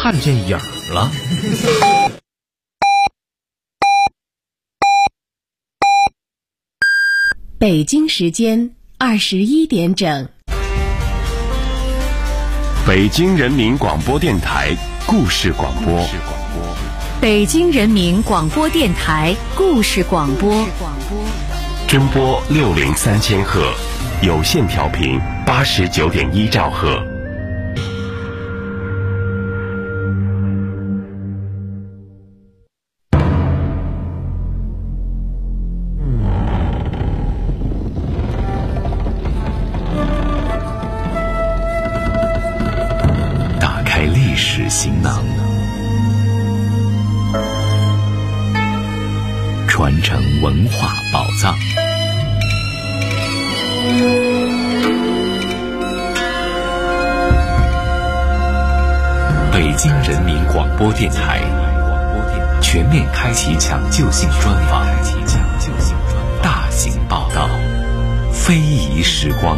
看见影儿了。 北京时间21点整。 北京人民广播电台故事广播。 北京人民广播电台故事广播。 中波603赫，有线调频89.1兆赫。打开历史行囊，传承文化宝藏。北京人民广播电台全面开启抢救性专访，大型报道，非遗时光。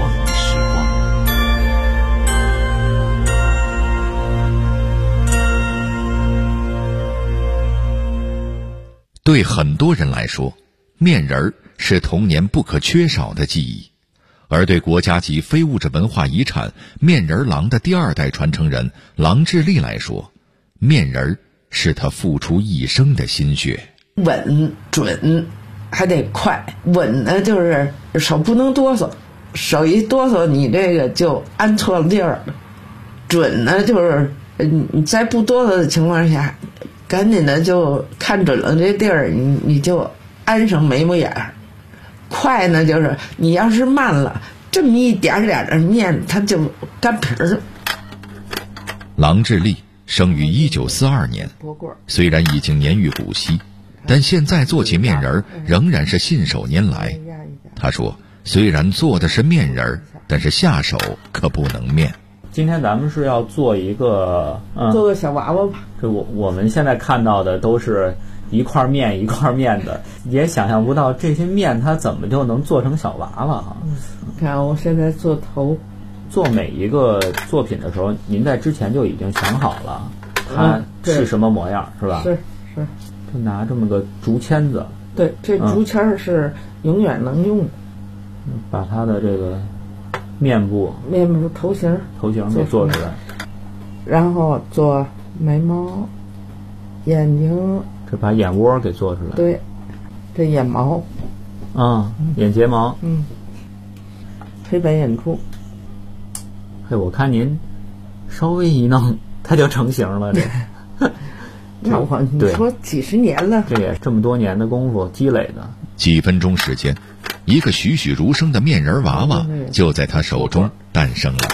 对很多人来说，面人儿是童年不可缺少的记忆，而对国家级非物质文化遗产面人郎的第二代传承人郎志立来说，面人是他付出一生的心血。 稳准还得快，稳呢就是手不能哆嗦，手一哆嗦你这个就安错了地儿了。准呢就是你在不哆嗦的情况下，赶紧的就看准了这地儿，你就安上眉毛眼儿。快呢就是你要是慢了，这么一点点的面它就干皮儿。 郎志立生于1942年，虽然已经年逾古稀，但现在做起面人仍然是信手拈来。他说，虽然做的是面人，但是下手可不能面。 今天咱们是要做一个做个小娃娃吧。 这我们现在看到的都是一块面一块面的，也想象不到这些面它怎么就能做成小娃娃哈。 看我现在做头， 做每一个作品的时候，您在之前就已经想好了它是什么模样，是吧？ 是。 就拿这么个竹签子。 对，这竹签是永远能用的。 把它的这个面部头型给做出来， 然后做眉毛、眼睛， 这把眼窝给做出来。 对，这眼毛眼睫毛， 黑白眼珠。 嘿，我看您稍微一弄它就成型了。这那你说几十年了， 这也是这么多年的功夫积累的。 几分钟时间，一个栩栩如生的面人娃娃就在他手中诞生了。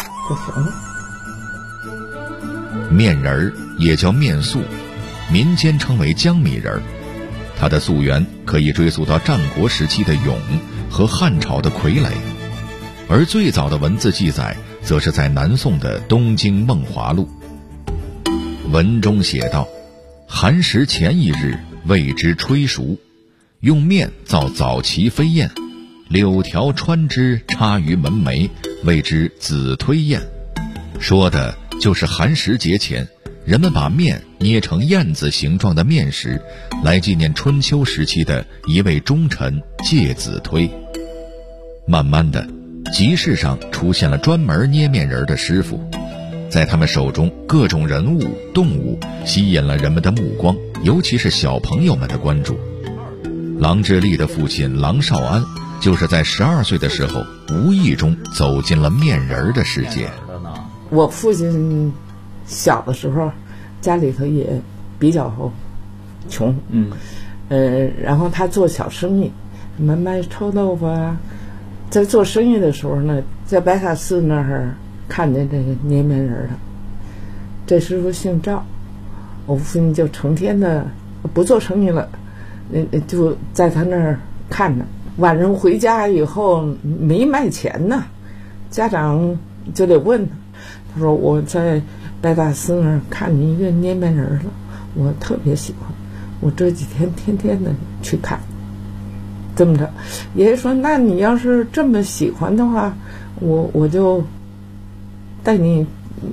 面人也叫面塑，民间称为江米人。它的溯源可以追溯到战国时期的俑和汉朝的傀儡，而最早的文字记载则是在南宋的《东京梦华录》。文中写道，寒食前一日谓之吹熟，用面造早旗飞燕，柳条穿之插于门楣，谓之子推燕。说的就是寒食节前，人们把面捏成燕子形状的面食，来纪念春秋时期的一位忠臣介子推。慢慢的，集市上出现了专门捏面人的师傅，在他们手中，各种人物、动物吸引了人们的目光，尤其是小朋友们的关注。郎志立的父亲郎少安就是在12岁的时候无意中走进了面人的世界。 我父亲小的时候家里头也比较穷，然后他做小生意，什么卖臭豆腐啊。在做生意的时候呢，在白塔寺那儿看见这个捏面人了。这师傅姓赵，我父亲就成天的不做生意了，就在他那儿看着。晚上回家以后没卖钱呢，家长就得问他，他说我在白塔寺那儿看见一个捏面人了，我特别喜欢，我这几天天天的去看。这么着，爷爷说，那你要是这么喜欢的话，我就带你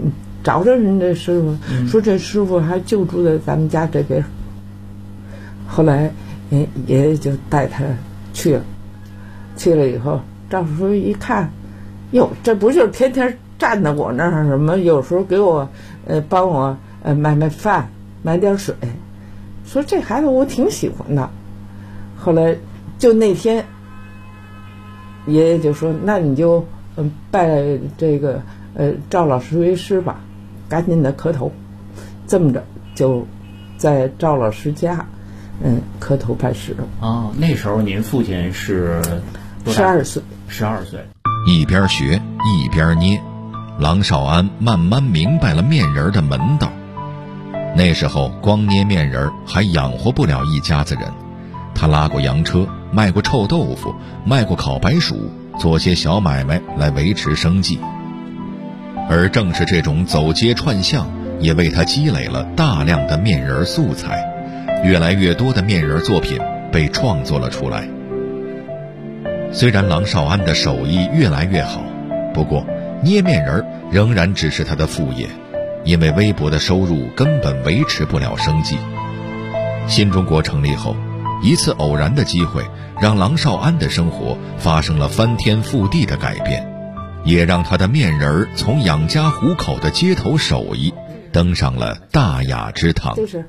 找着人这师傅，说这师傅还就住在咱们家这边。后来爷爷就带他去了，去了以后赵叔叔一看，哟，这不就是天天站在我那儿什么，有时候给我帮我买饭买点水，说这孩子我挺喜欢的。后来就那天爷爷就说，那你就拜这个赵老师为师吧，赶紧的磕头。这么着就在赵老师家磕头拜师。 哦，那时候您父亲是 12岁。 12岁。 一边学一边捏，郎少安慢慢明白了面人的门道。那时候光捏面人还养活不了一家子人，他拉过洋车，卖过臭豆腐，卖过烤白薯，做些小买卖来维持生计。而正是这种走街串巷，也为他积累了大量的面人素材，越来越多的面人作品被创作了出来。虽然郎少安的手艺越来越好，不过捏面人仍然只是他的副业，因为微薄的收入根本维持不了生计。新中国成立后，一次偶然的机会让郎少安的生活发生了翻天覆地的改变，也让他的面人从养家糊口的街头手艺登上了大雅之堂。 就是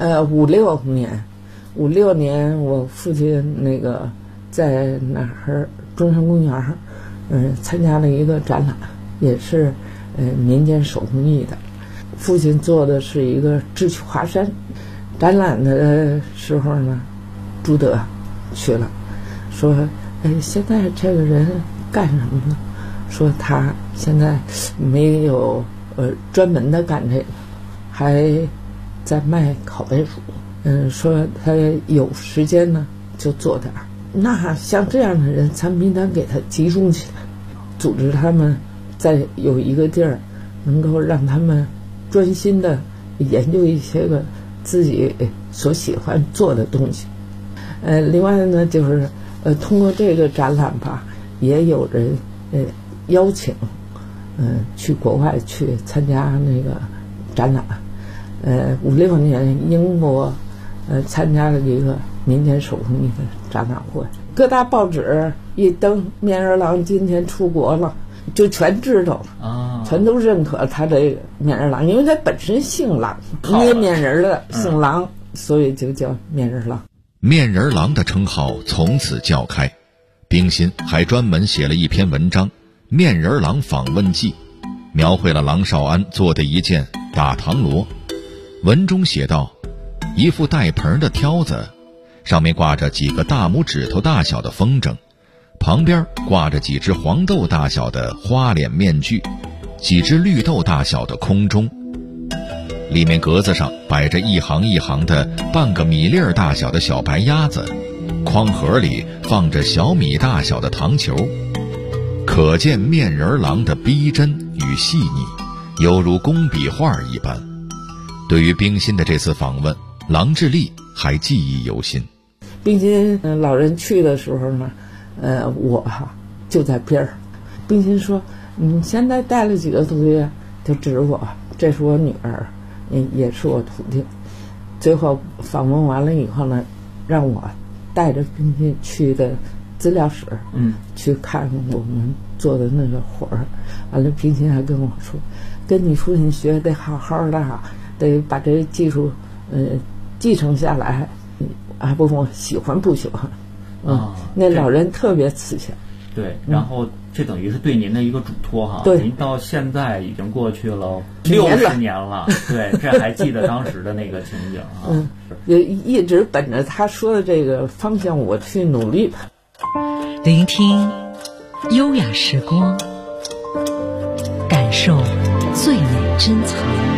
56年我父亲那个在哪儿中山公园参加了一个展览，也是民间手工艺的。父亲做的是一个智取华山，展览的时候呢，朱德去了，说现在这个人干什么呢？说他现在没有专门的干这个，还在卖烤白薯。说他有时间呢就做点儿。那像这样的人，咱们应当给他集中起来，组织他们在有一个地儿，能够让他们专心的研究一些个自己所喜欢做的东西。另外呢，就是通过这个展览吧，也有人邀请去国外去参加那个展览。56年英国参加了一个民间手工艺的展览会，各大报纸一登面人郎今天出国了，就全知道了，全都认可他这个面人郎，因为他本身姓郎，捏面人的姓郎，所以就叫面人郎。 面人郎的称号从此叫开，冰心还专门写了一篇文章《面人郎访问记》，描绘了郎少安做的一件打堂螺。文中写道，一副带盆的挑子，上面挂着几个大拇指头大小的风筝，旁边挂着几只黄豆大小的花脸面具，几只绿豆大小的空钟，里面格子上摆着一行一行的半个米粒儿大小的小白鸭子，筐盒里放着小米大小的糖球，可见面人郎的逼真与细腻，犹如工笔画一般。对于冰心的这次访问，郎志立还记忆犹新。 冰心老人去的时候呢，我就在边儿。冰心说：“你现在带了几个徒弟？”就指我，这是我女儿，也是我徒弟。最后访问完了以后呢，让我带着冰心去的资料室，去看我们做的那个活儿。完了，冰心还跟我说：“跟你父亲学得好好的，得把这技术继承下来。”还不问我喜欢不喜欢。那老人特别慈祥。 对，然后这等于是对您的一个嘱托哈。 对， 您到现在已经过去了60年了。对，这还记得当时的那个情景啊。 也一直本着他说的这个方向我去努力吧。 聆听优雅时光，感受最美珍藏。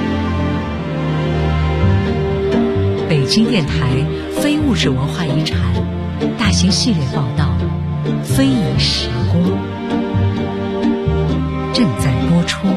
北京电台非物质文化遗产大型系列报道《非遗时光》正在播出。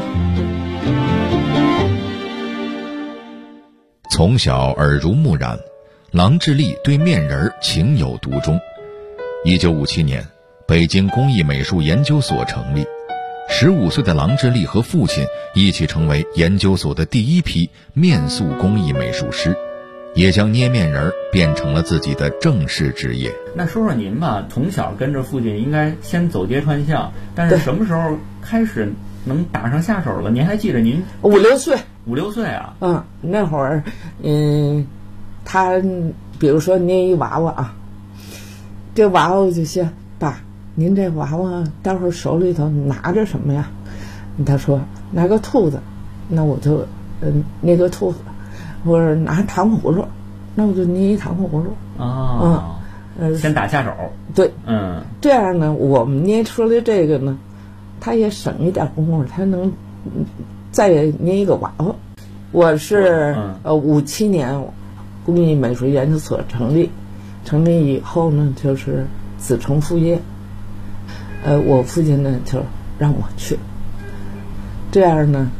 从小耳濡目染，郎志立对面人情有独钟。1957年，北京工艺美术研究所成立， 15岁的郎智丽和父亲一起成为研究所的第一批面塑工艺美术师，也将捏面人变成了自己的正式职业。 那说说您吧，从小跟着父亲应该先走街串巷，但是什么时候开始能打上下手了？您还记得您 5、6岁 ？5、6岁啊？ 那会儿，他比如说捏一娃娃啊，这娃娃就说：“爸，您这娃娃待会儿手里头拿着什么呀？”他说：“拿个兔子。”那我就捏个兔子。或者拿糖葫芦，那我就捏一糖葫芦。 先打下手。 对，这样呢，我们捏出来这个呢，他也省一点功夫，他能再捏一个娃娃。我是57年工艺美术研究所成立以后呢，就是子承父业。我父亲呢就让我去，这样呢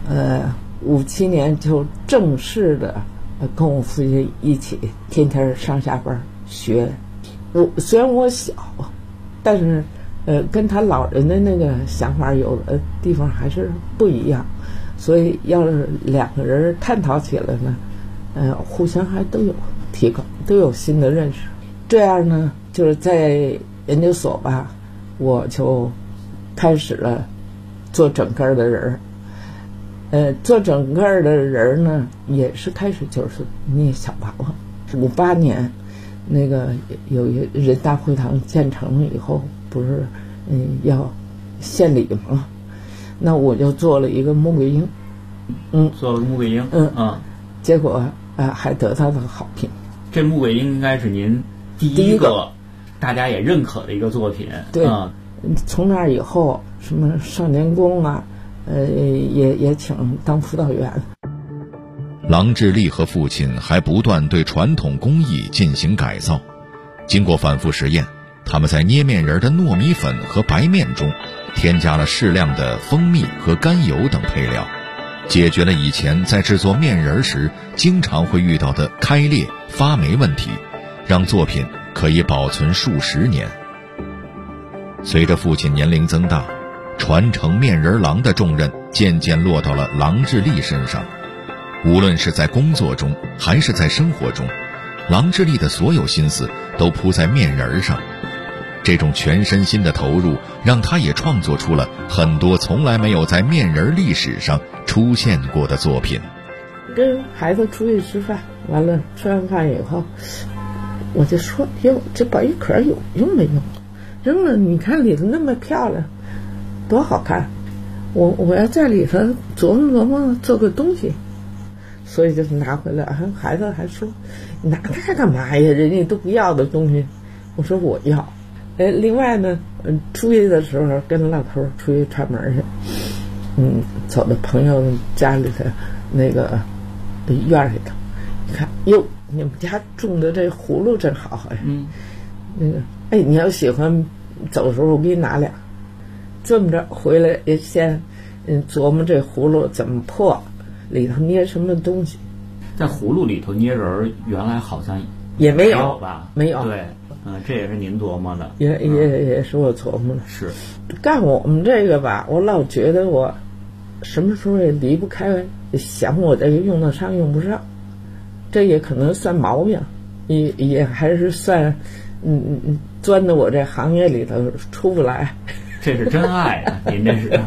，57年就正式的跟我父亲一起天天上下班学。虽然我小，但是跟他老人的那个想法有的地方还是不一样，所以要是2个人探讨起来呢，互相还都有提高，都有新的认识。这样呢，就是在研究所吧，我就开始了做整个的人。做整个的人呢，也是开始就是捏小娃娃。58年，那个有一人大会堂建成了以后，不是要献礼吗？那我就做了一个穆桂英， 做了穆桂英， 结果还得到了好评。 这穆桂英应该是您第一个大家也认可的一个作品。 对，从那以后，什么少年宫啊。也请当辅导员。 郎智丽和父亲还不断对传统工艺进行改造，经过反复实验，他们在捏面人的糯米粉和白面中添加了适量的蜂蜜和甘油等配料，解决了以前在制作面人时经常会遇到的开裂发霉问题，让作品可以保存数10年。随着父亲年龄增大，传承面人郎的重任渐渐落到了郎智丽身上。无论是在工作中还是在生活中，郎智丽的所有心思都扑在面人上。这种全身心的投入让他也创作出了很多从来没有在面人历史上出现过的作品。 跟孩子出去吃饭，完了吃完饭以后，我就说：“哟，这保育壳有用没用？扔了，你看里头那么漂亮，多好看！我要在里头琢磨琢磨做个东西。”所以就是拿回来，孩子还说：“你拿它干嘛呀？人家都不要的东西。”我说：“我要。”另外呢，出去的时候跟老头出去串门去，走到朋友家里头那个院里头，你看，哟，你们家种的这葫芦真好呀！那个，你要喜欢，走的时候我给你拿俩。这么着回来也先琢磨这葫芦怎么破，里头捏什么东西。 在葫芦里头捏人，原来好像也没有吧？ 没有。 对，这也是您琢磨的。 也是我琢磨的。 是， 干我们这个吧，我老觉得我什么时候也离不开想我这个用得上用不上，这也可能算毛病，也还是算钻到我这行业里头出不来。 这是真爱啊！您这是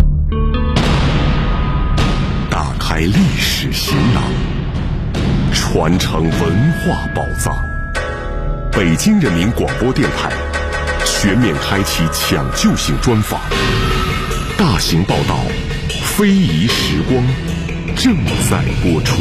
打开历史行囊，传承文化宝藏。北京人民广播电台全面开启抢救性专访，大型报道，非遗时光正在播出。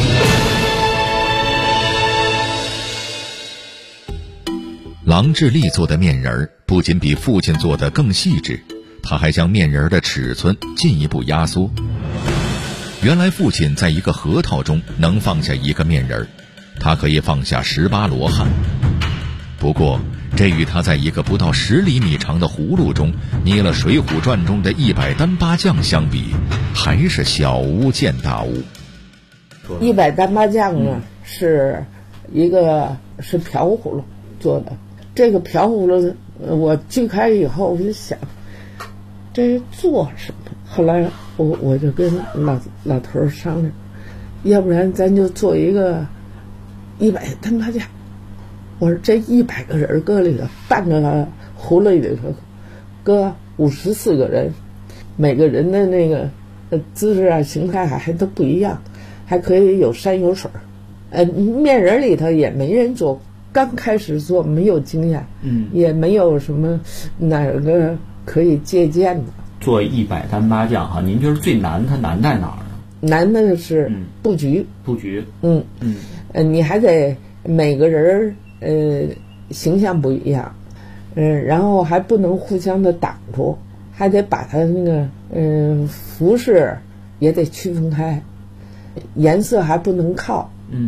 郎智丽做的面人不仅比父亲做的更细致，他还将面人的尺寸进一步压缩。原来父亲在一个核桃中能放下一个面人，他可以放下18罗汉。不过这与他在一个不到10厘米长的葫芦中捏了《水浒传》中的100单八将相比，还是小巫见大巫。 100单八将呢，是一个是瓢葫芦做的。这个瓢葫芦我锯开以后，我就想， 这做什么？后来我就跟老头商量，要不然咱就做一个100单八架。我说这100个人搁里头，半个葫芦里头搁54个人，每个人的那个姿势啊、形态还都不一样，还可以有山有水。面人里头也没人做，刚开始做没有经验，也没有什么哪个可以借鉴的。 做100单八将哈，您觉得最难，它难在哪儿呢？ 难的是布局。你还得每个人形象不一样，然后还不能互相的挡住，还得把它那个服饰也得区分开，颜色还不能靠。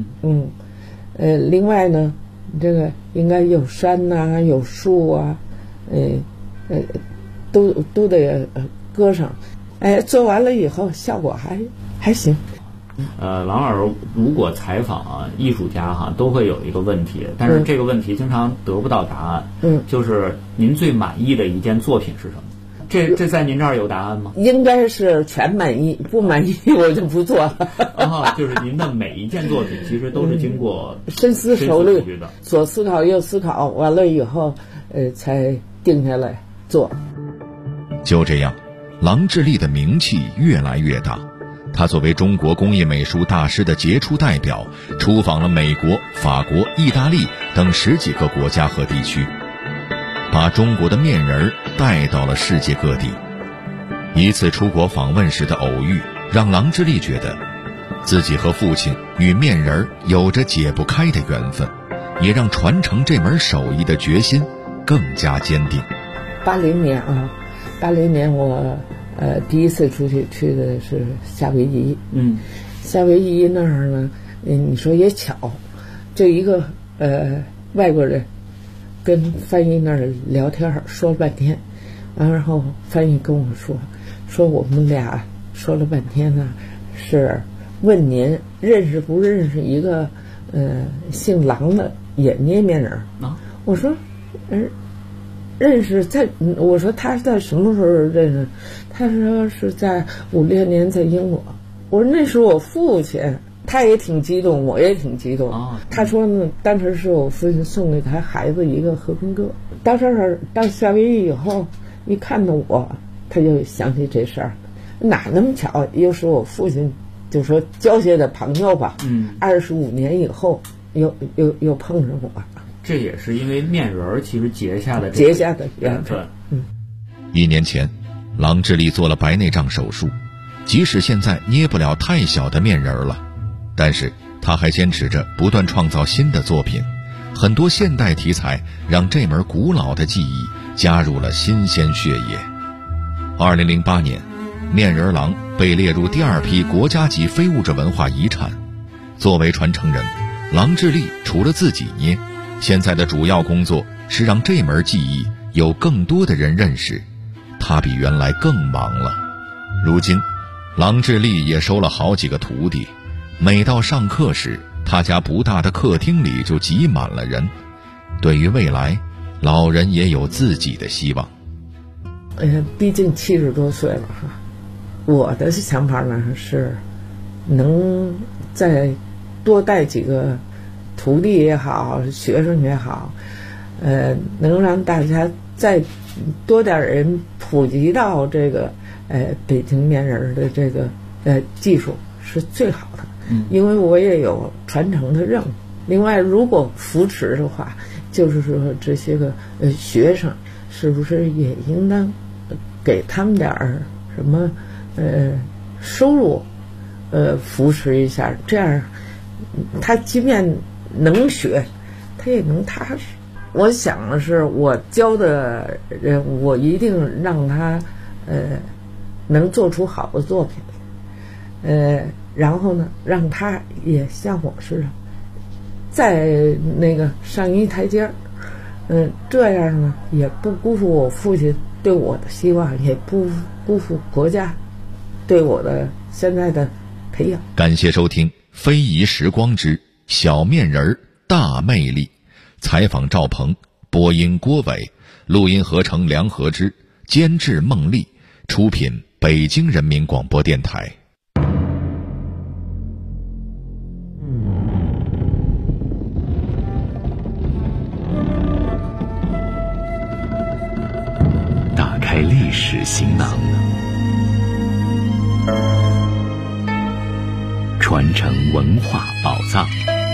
另外呢，这个应该有山呐、有树啊，都得搁上。做完了以后效果还行。 郎老师如果采访艺术家哈，都会有一个问题，但是这个问题经常得不到答案。就是您最满意的一件作品是什么？这在您这儿有答案吗？ 应该是全满意，不满意我就不做了。 就是您的每一件作品其实都是经过深思熟虑的， 左思考右思考，完了以后才定下来做。 就这样，郎智丽的名气越来越大。他作为中国工业美术大师的杰出代表，出访了美国、法国、意大利等10几个国家和地区，把中国的面人带到了世界各地。一次出国访问时的偶遇，让郎智丽觉得自己和父亲与面人有着解不开的缘分，也让传承这门手艺的决心更加坚定。 80年我第一次去的是夏威夷。夏威夷那儿呢，你说也巧，就一个外国人跟翻译那儿聊天说了半天，然后翻译跟我说我们俩说了半天呢，是问您认识不认识一个姓郎的也捏面人啊？我说认识，我说他在什么时候认识？他说是在5、6年在英国。我说那是我父亲，他也挺激动，我也挺激动。他说呢，当时是我父亲送给他孩子一个和平鸽。到夏威夷以后，一看到我，他就想起这事儿，哪那么巧，又是我父亲，就说交下的朋友吧。25年以后，又碰上我。 这也是因为面人其实结下的缘分。 1年前，郎智丽做了白内障手术，即使现在捏不了太小的面人了，但是他还坚持着不断创造新的作品。很多现代题材让这门古老的技艺加入了新鲜血液。2008年，面人郎被列入第2批国家级非物质文化遗产。作为传承人，郎智丽除了自己捏，现在的主要工作是让这门技艺有更多的人认识。他比原来更忙了。如今，郎智丽也收了好几个徒弟。每到上课时，他家不大的客厅里就挤满了人。对于未来，老人也有自己的希望。 毕竟70多岁了哈，我的想法呢是，能再多带几个徒弟也好，学生也好，能让大家再多点人普及到这个北京面人的这个技术是最好的。因为我也有传承的任务。另外，如果扶持的话，就是说这些个学生是不是也应当给他们点什么收入扶持一下，这样他即便能学，他也能踏实。我想的是，我教的人，我一定让他能做出好的作品，然后呢，让他也像我似的，再那个上一台阶儿，这样呢也不辜负我父亲对我的希望，也不辜负国家对我的现在的培养。 感谢收听《非遗时光之小面人大魅力》，采访赵鹏，播音郭伟，录音合成梁和之，监制孟丽， 出品北京人民广播电台。 打开历史行囊，传承文化宝藏。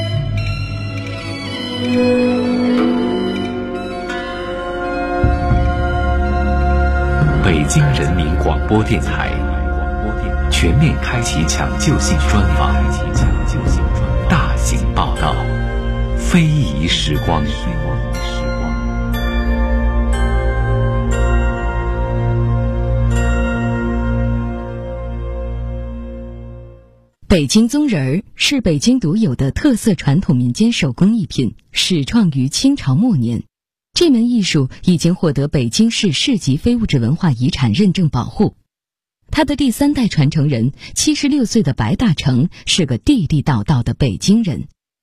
北京人民广播电台全面开启抢救性专访，大型报道，非遗时光。 北京宗人儿是北京独有的特色传统民间手工艺品，始创于清朝末年。这门艺术已经获得北京市市级非物质文化遗产认证保护。他的第3代传承人76岁的白大成是个地地道道的北京人。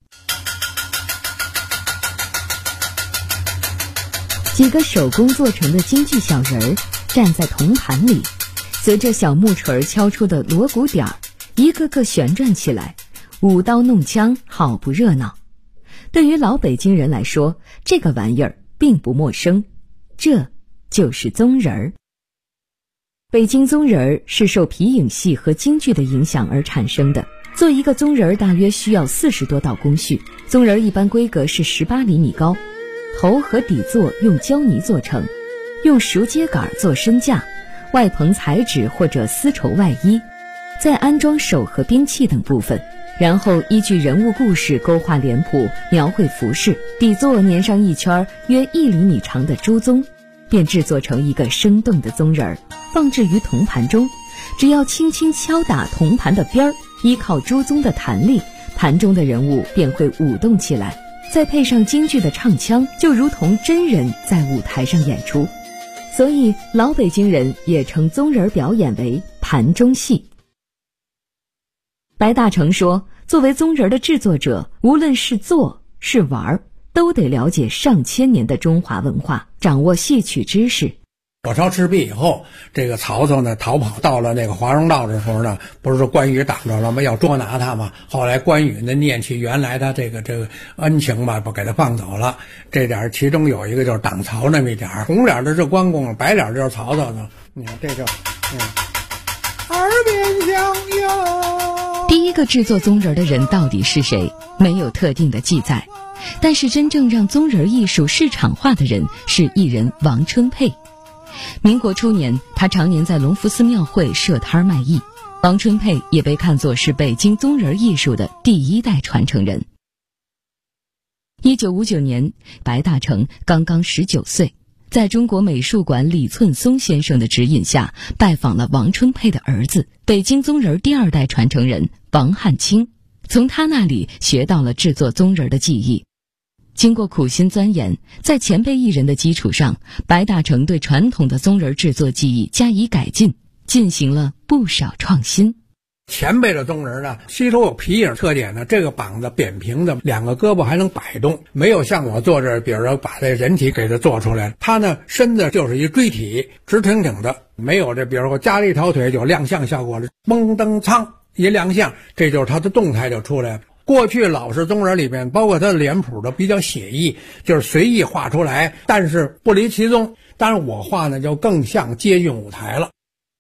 几个手工做成的京剧小人儿站在铜盘里，随着小木锤敲出的锣鼓点儿，一个个旋转起来，舞刀弄枪，好不热闹。对于老北京人来说，这个玩意儿并不陌生，这就是宗人儿。北京宗人儿是受皮影戏和京剧的影响而产生的。做一个宗人儿大约需要40多道工序，宗人儿一般规格是18厘米高，头和底座用胶泥做成，用熟秸秆做身架，外棚彩纸或者丝绸外衣，再安装手和兵器等部分，然后依据人物故事勾画脸谱，描绘服饰，底座粘上一圈约1厘米长的猪鬃，便制作成一个生动的宗人儿，放置于铜盘中。只要轻轻敲打铜盘的边儿，依靠猪鬃的弹力，盘中的人物便会舞动起来，再配上京剧的唱腔，就如同真人在舞台上演出。所以老北京人也称宗人表演为盘中戏。白大成说，作为宗人的制作者，无论是做是玩，都得了解上千年的中华文化，掌握戏曲知识。 火烧赤壁以后，这个曹操呢逃跑到了那个华容道的时候呢，不是关羽挡着了吗？要捉拿他嘛。后来关羽呢念起原来他这个恩情吧，不给他放走了。这点其中有一个就是挡曹那么一点，红脸的是关公，白脸就是曹操呢。你看这就耳边响哟。 第一个制作宗人的人到底是谁？没有特定的记载，但是真正让宗人艺术市场化的人是艺人王春佩。民国初年，他常年在隆福寺庙会设摊卖艺。王春佩也被看作是北京宗人艺术的第1代传承人。1959年，白大成刚刚19岁，在中国美术馆李寸松先生的指引下，拜访了王春佩的儿子，北京宗人第2代传承人王汉卿，从他那里学到了制作宗人的技艺。经过苦心钻研，在前辈艺人的基础上，白大成对传统的宗人制作技艺加以改进，进行了不少创新。 前辈的宗人呢，吸收有皮影特点呢，这个膀子扁平的，2个胳膊还能摆动，没有像我做这，比如说把这人体给它做出来，他呢身子就是一锥体，直挺挺的，没有这，比如说加了一条腿就亮相效果了，嘣噔苍一亮相，这就是他的动态就出来了。过去老式宗人里面，包括他的脸谱都比较写意，就是随意画出来，但是不离其宗。当然我画呢就更像接近舞台了。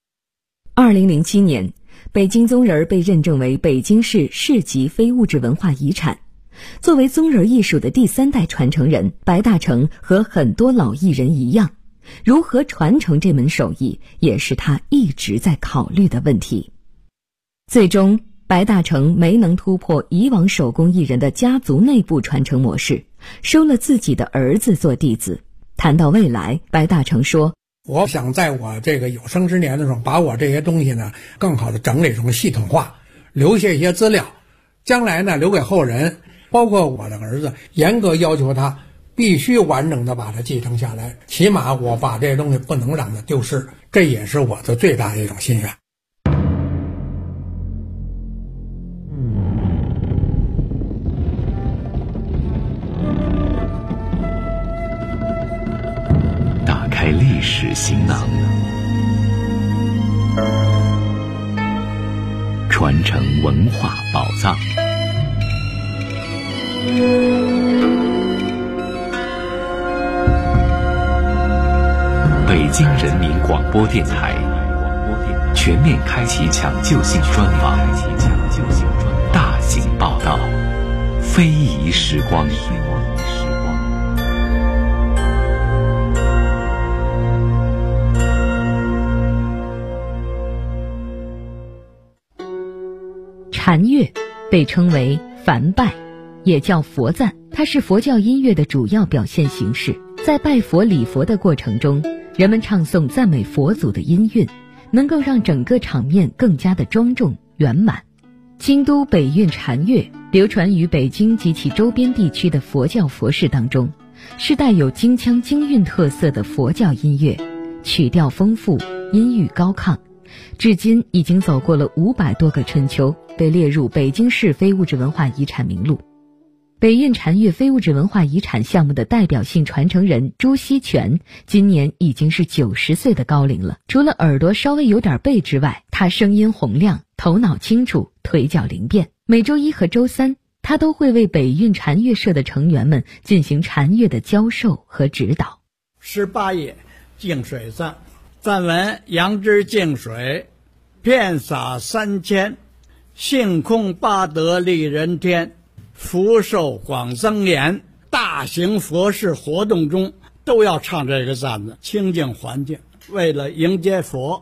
2007年，北京宗人被认证为北京市市级非物质文化遗产。作为宗人艺术的第3代传承人，白大成和很多老艺人一样，如何传承这门手艺，也是他一直在考虑的问题。最终白大成没能突破以往手工艺人的家族内部传承模式，收了自己的儿子做弟子。谈到未来，白大成说， 我想在我这个有生之年的时候，把我这些东西呢更好的整理成系统化，留下一些资料，将来呢留给后人，包括我的儿子，严格要求他必须完整的把它继承下来，起码我把这些东西不能让它丢失，这也是我的最大的一种心愿。 打开历史行囊， 传承文化宝藏。北京人民广播电台全面开启抢救性专访，大型报道，非遗时光。 禅乐被称为梵拜，也叫佛赞，它是佛教音乐的主要表现形式。在拜佛礼佛的过程中，人们唱诵赞美佛祖的音韵，能够让整个场面更加的庄重圆满。京都北韵禅乐流传于北京及其周边地区的佛教佛事当中，是带有京腔京韵特色的佛教音乐，曲调丰富，音域高亢，至今已经走过了500多个春秋，被列入北京市非物质文化遗产名录。北韵禅乐非物质文化遗产项目的代表性传承人朱锡全今年已经是90岁的高龄了。除了耳朵稍微有点背之外，他声音洪亮，头脑清楚，腿脚灵便。每周1和周3，他都会为北韵禅乐社的成员们进行禅乐的教授和指导。 18页净水赞，赞文：杨枝净水，遍洒3000，性空八德利人天，福寿广增延。大型佛事活动中都要唱这个赞子，清净环境，为了迎接佛。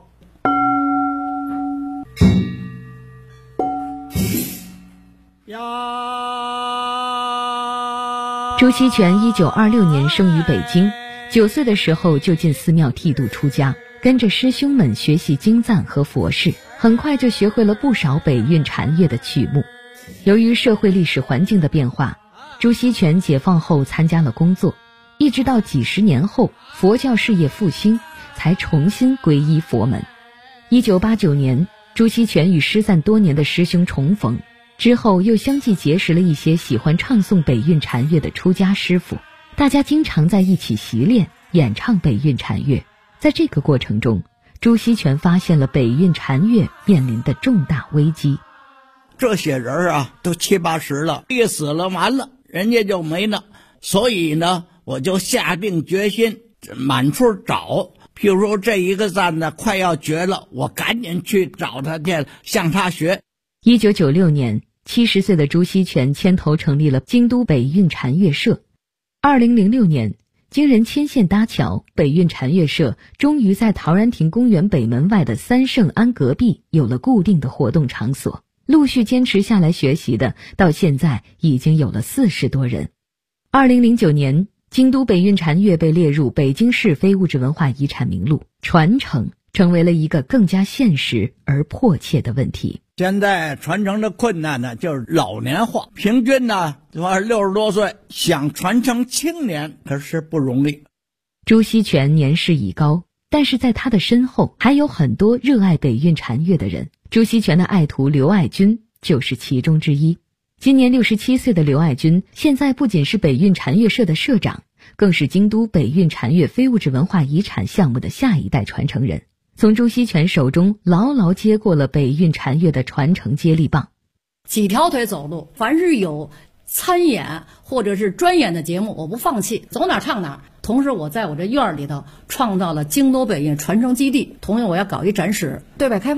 朱锡全1926年生于北京，9岁的时候就进寺庙剃度出家，跟着师兄们学习经赞和佛事，很快就学会了不少北韵禅乐的曲目。由于社会历史环境的变化，朱锡全解放后参加了工作，一直到几十年后佛教事业复兴，才重新皈依佛门。1989年，朱锡全与失散多年的师兄重逢，之后又相继结识了一些喜欢唱诵北韵禅乐的出家师傅，大家经常在一起习练演唱北韵禅乐。在这个过程中，朱锡全发现了北韵禅乐面临的重大危机。 这些人啊，都70、80了，一死了完了，人家就没了。所以呢，我就下定决心满处找。譬如说这一个赞呢快要绝了，我赶紧去找他去，向他学。 1996年，70岁的朱锡全牵头成立了京都北韵禅乐社。2006年，经人牵线搭桥，北韵禅乐社终于在陶然亭公园北门外的三圣庵隔壁有了固定的活动场所。陆续坚持下来学习的，到现在已经有了40多人。2009年，京都北韵禅乐被列入北京市非物质文化遗产名录，传承成为了一个更加现实而迫切的问题。 现在传承的困难呢，就是老年化，平均呢60多岁，想传承青年可是不容易。 朱锡全年事已高，但是在他的身后还有很多热爱北韵禅乐的人。朱锡全的爱徒刘爱军就是其中之一。今年67岁的刘爱军，现在不仅是北韵禅乐社的社长，更是京都北韵禅乐非物质文化遗产项目的下一代传承人，从朱锡全手中牢牢接过了北韵禅乐的传承接力棒。 几条腿走路，凡是有参演或者是专演的节目，我不放弃，走哪唱哪。同时我在我这院里头创造了京都北韵传承基地，同样我要搞一展示，对外开放。